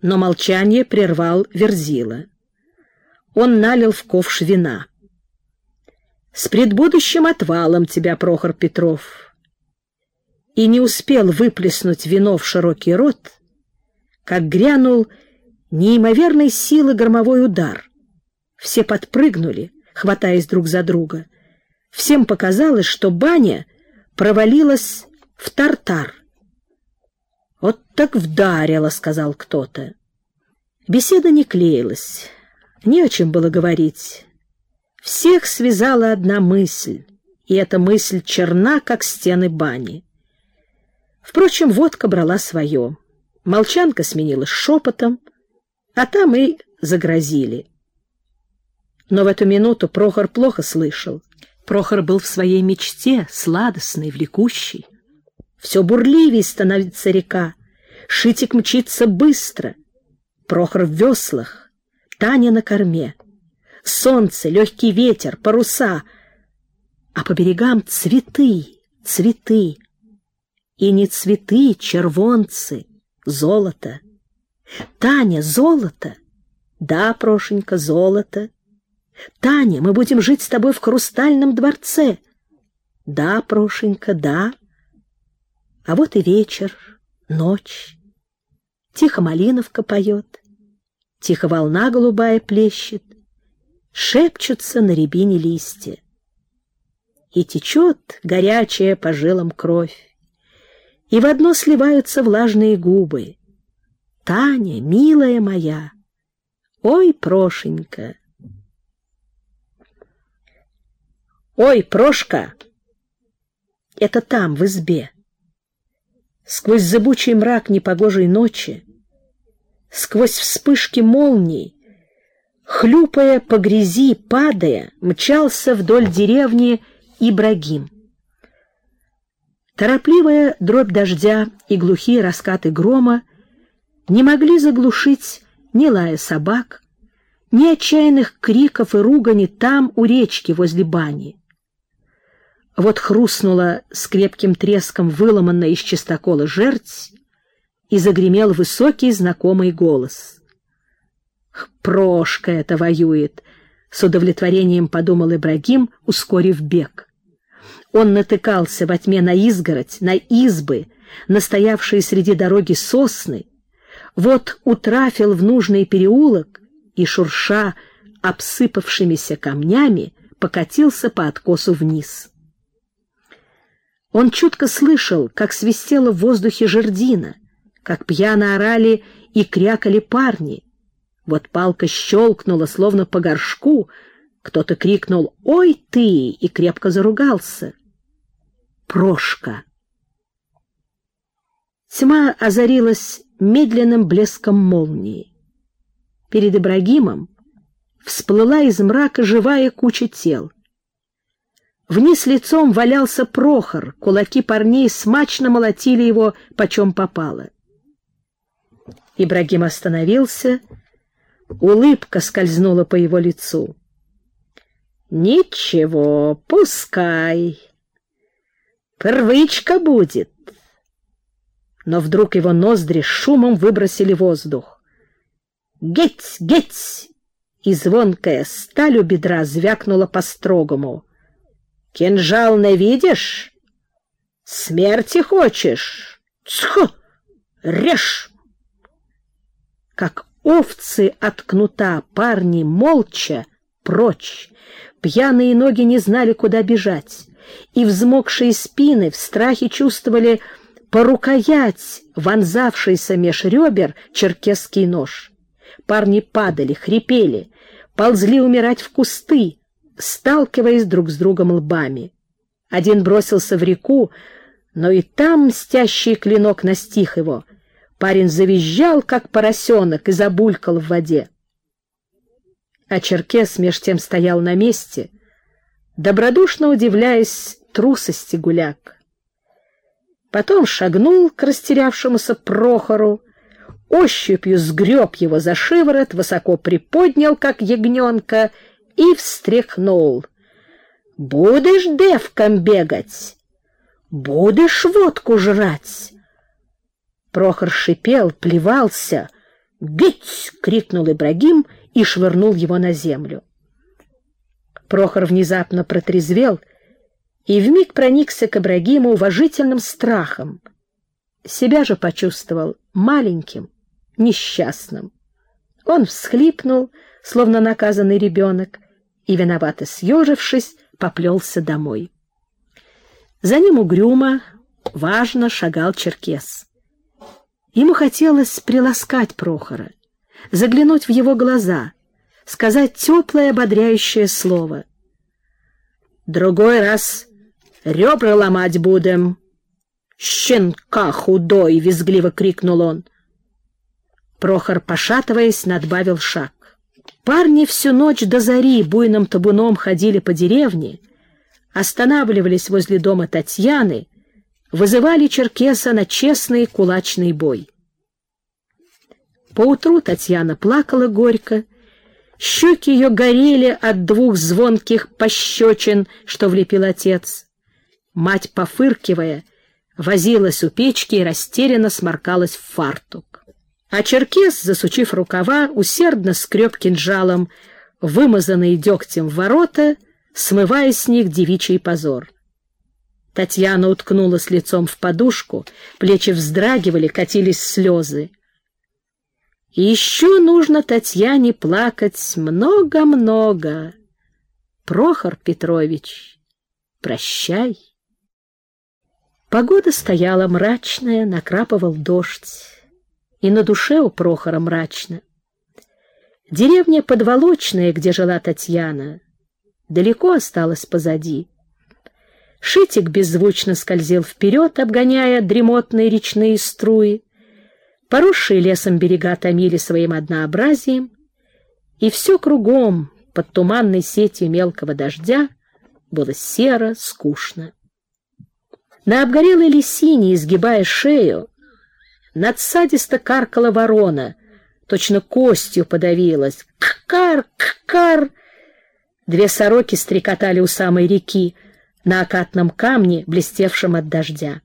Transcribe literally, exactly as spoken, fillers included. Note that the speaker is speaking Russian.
Но молчание прервал Верзила. Он налил в ковш вина. «С предбудущим отвалом тебя, Прохор Петров!» И не успел выплеснуть вино в широкий рот, как грянул неимоверной силы громовой удар. Все подпрыгнули, хватаясь друг за друга. Всем показалось, что баня провалилась в тартар. «Вот так вдарило», — сказал кто-то. Беседа не клеилась, не о чем было говорить. Всех связала одна мысль, и эта мысль черна, как стены бани. Впрочем, водка брала свое. Молчанка сменилась шепотом, а там и загрозили. Но в эту минуту Прохор плохо слышал. Прохор был в своей мечте, сладостной, влекущей. Все бурливее становится река, Шитик мчится быстро. Прохор в веслах, Таня на корме. Солнце, легкий ветер, паруса, а по берегам цветы, цветы. И не цветы, червонцы, золото. Таня, золото? Да, Прошенька, золото. Таня, мы будем жить с тобой в хрустальном дворце. Да, Прошенька, да. А вот и вечер, ночь. Тихо малиновка поет, тихо волна голубая плещет, шепчутся на рябине листья. И течет горячая по жилам кровь, и в одно сливаются влажные губы. Таня, милая моя, ой, Прошенька. Ой, Прошка! Это там, в избе. Сквозь зыбучий мрак непогожей ночи, сквозь вспышки молний, хлюпая по грязи, падая, мчался вдоль деревни Ибрагим. Торопливая дробь дождя и глухие раскаты грома не могли заглушить ни лая собак, ни отчаянных криков и ругани там, у речки, возле бани. Вот хрустнула с крепким треском выломанная из чистокола жерть, и загремел высокий знакомый голос. «Прошка это воюет!» — с удовлетворением подумал Ибрагим, ускорив бег. Он натыкался во тьме на изгородь, на избы, на стоявшие среди дороги сосны, вот утрафил в нужный переулок и, шурша обсыпавшимися камнями, покатился по откосу вниз. Он чутко слышал, как свистела в воздухе жердина, как пьяно орали и крякали парни. Вот палка щелкнула, словно по горшку, кто-то крикнул «Ой ты!» и крепко заругался. Прошка. Тьма озарилась медленным блеском молнии. Перед Ибрагимом всплыла из мрака живая куча тел. Вниз лицом валялся Прохор, кулаки парней смачно молотили его почем попало. Ибрагим остановился, улыбка скользнула по его лицу. «Ничего, пускай. Привычка будет». Но вдруг его ноздри шумом выбросили воздух. «Геть, геть!» И звонкая сталь у бедра звякнула по-строгому. «Кинжал не видишь? Смерти хочешь? Цх! Режь!» Как овцы от кнута парни молча прочь. Пьяные ноги не знали, куда бежать, и взмокшие спины в страхе чувствовали по рукоять вонзавшийся меж ребер черкесский нож. Парни падали, хрипели, ползли умирать в кусты, сталкиваясь друг с другом лбами. Один бросился в реку, но и там мстящий клинок настиг его. Парень завизжал, как поросенок, и забулькал в воде. А черкес меж тем стоял на месте, добродушно удивляясь трусости гуляк. Потом шагнул к растерявшемуся Прохору, ощупью сгреб его за шиворот, высоко приподнял, как ягненка, и встряхнул. «Будешь девком бегать? Будешь водку жрать?» Прохор шипел, плевался. «Бить!» — крикнул Ибрагим и швырнул его на землю. Прохор внезапно протрезвел и вмиг проникся к Ибрагиму уважительным страхом. Себя же почувствовал маленьким, несчастным. Он всхлипнул, словно наказанный ребенок, и, виновато съежившись, поплелся домой. За ним угрюмо, важно шагал черкес. Ему хотелось приласкать Прохора, заглянуть в его глаза, сказать теплое ободряющее слово. «Другой раз ребра ломать будем!» «Щенка худой!» — визгливо крикнул он. Прохор, пошатываясь, надбавил шаг. Парни всю ночь до зари буйным табуном ходили по деревне, останавливались возле дома Татьяны, вызывали черкеса на честный кулачный бой. Поутру Татьяна плакала горько, щеки ее горели от двух звонких пощечин, что влепил отец. Мать, пофыркивая, возилась у печки и растерянно сморкалась в фартук. А черкес, засучив рукава, усердно скреб кинжалом вымазанные дегтем ворота, смывая с них девичий позор. Татьяна уткнулась лицом в подушку, плечи вздрагивали, катились слезы. И еще нужно Татьяне плакать много-много. Прохор Петрович, прощай. Погода стояла мрачная, накрапывал дождь, и на душе у Прохора мрачно. Деревня Подволочная, где жила Татьяна, далеко осталась позади. Шитик беззвучно скользил вперед, обгоняя дремотные речные струи. Поросшие лесом берега томили своим однообразием, и все кругом, под туманной сетью мелкого дождя, было серо, скучно. На обгорелой лисине, изгибая шею, надсадисто каркала ворона, точно костью подавилась. «Ккар! Ккар!» Две сороки стрекотали у самой реки, на окатном камне, блестевшем от дождя.